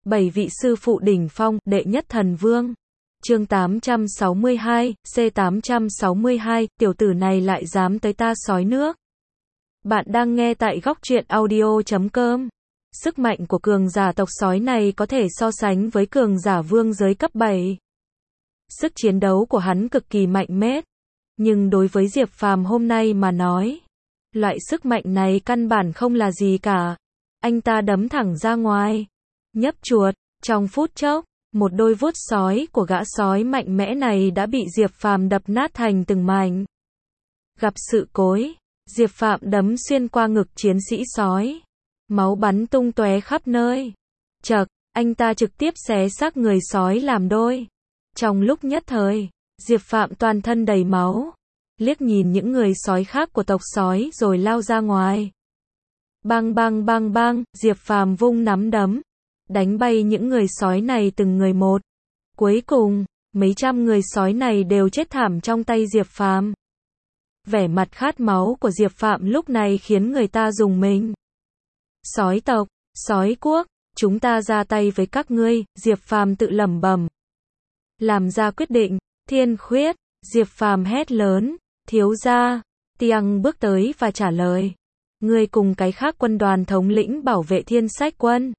7 vị sư phụ đỉnh phong, đệ nhất thần vương. Chương 862, C862, tiểu tử này lại dám tới ta sói nước. Bạn đang nghe tại góc truyện audio.com. Sức mạnh của cường giả tộc sói này có thể so sánh với cường giả vương giới cấp 7. Sức chiến đấu của hắn cực kỳ mạnh mẽ. Nhưng đối với Diệp Phàm hôm nay mà nói, loại sức mạnh này căn bản không là gì cả. Anh ta đấm thẳng ra ngoài, nhấp chuột, trong phút chốc, một đôi vuốt sói của gã sói mạnh mẽ này đã bị Diệp Phàm đập nát thành từng mảnh. Gặp sự cố, Diệp Phàm đấm xuyên qua ngực chiến sĩ sói, máu bắn tung tóe khắp nơi. Chậc, anh ta trực tiếp xé xác người sói làm đôi. Trong lúc nhất thời, Diệp Phàm toàn thân đầy máu, liếc nhìn những người sói khác của tộc sói rồi lao ra ngoài. Bang bang bang bang, Diệp Phàm vung nắm đấm, đánh bay những người sói này từng người một. Cuối cùng, mấy trăm người sói này đều chết thảm trong tay Diệp Phàm. Vẻ mặt khát máu của Diệp Phàm lúc này khiến người ta rùng mình. Sói tộc, sói quốc, chúng ta ra tay với các ngươi, Diệp Phàm tự lẩm bẩm. Làm ra quyết định, Thiên Khuyết, Diệp Phàm hét lớn, thiếu gia. Tiang bước tới và trả lời. Ngươi cùng cái khác quân đoàn thống lĩnh bảo vệ Thiên Sách quân.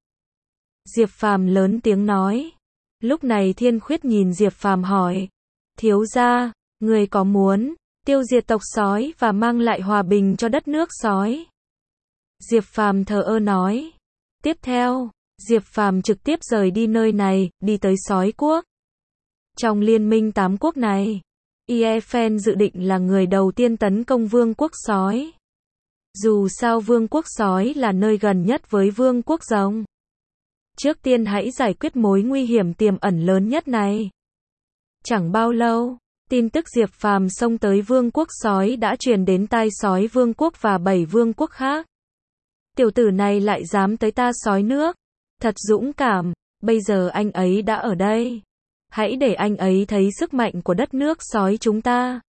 Diệp Phàm lớn tiếng nói. Lúc này Thiên Khuyết nhìn Diệp Phàm hỏi. Thiếu gia, ngươi có muốn tiêu diệt tộc sói và mang lại hòa bình cho đất nước sói? Diệp Phàm thờ ơ nói. Tiếp theo, Diệp Phàm trực tiếp rời đi nơi này, đi tới sói quốc. Trong liên minh 8 quốc này, Yefan dự định là người đầu tiên tấn công vương quốc sói. Dù sao vương quốc sói là nơi gần nhất với vương quốc rồng. Trước tiên hãy giải quyết mối nguy hiểm tiềm ẩn lớn nhất này. Chẳng bao lâu, tin tức Diệp Phàm xông tới vương quốc sói đã truyền đến tai sói vương quốc và 7 vương quốc khác. Tiểu tử này lại dám tới ta sói nước. Thật dũng cảm, bây giờ anh ấy đã ở đây. Hãy để anh ấy thấy sức mạnh của đất nước sói chúng ta.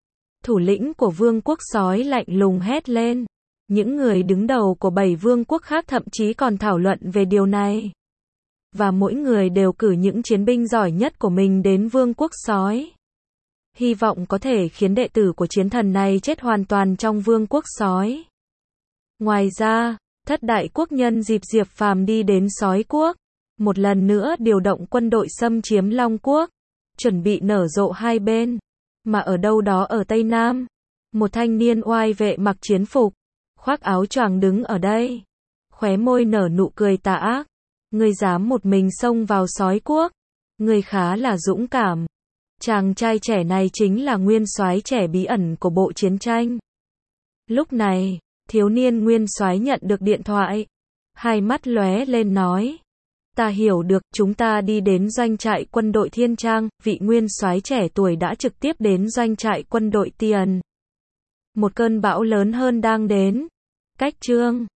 Thủ lĩnh của vương quốc sói lạnh lùng hét lên. Những người đứng đầu của 7 vương quốc khác thậm chí còn thảo luận về điều này. Và mỗi người đều cử những chiến binh giỏi nhất của mình đến vương quốc sói. Hy vọng có thể khiến đệ tử của chiến thần này chết hoàn toàn trong vương quốc sói. Ngoài ra, thất đại quốc nhân dịp Diệp Phàm đi đến sói quốc. Một lần nữa điều động quân đội xâm chiếm Long quốc. Chuẩn bị nở rộ hai bên. Mà ở đâu đó ở Tây Nam, một thanh niên oai vệ mặc chiến phục, khoác áo choàng đứng ở đây. Khóe môi nở nụ cười tà ác. Ngươi dám một mình xông vào sói quốc. Ngươi khá là dũng cảm. Chàng trai trẻ này chính là nguyên soái trẻ bí ẩn của bộ chiến tranh. Lúc này, thiếu niên nguyên soái nhận được điện thoại. Hai mắt lóe lên nói. Ta hiểu được, chúng ta đi đến doanh trại quân đội Thiên Trang, vị nguyên soái trẻ tuổi đã trực tiếp đến doanh trại quân đội Tiền. Một cơn bão lớn hơn đang đến. Cách chương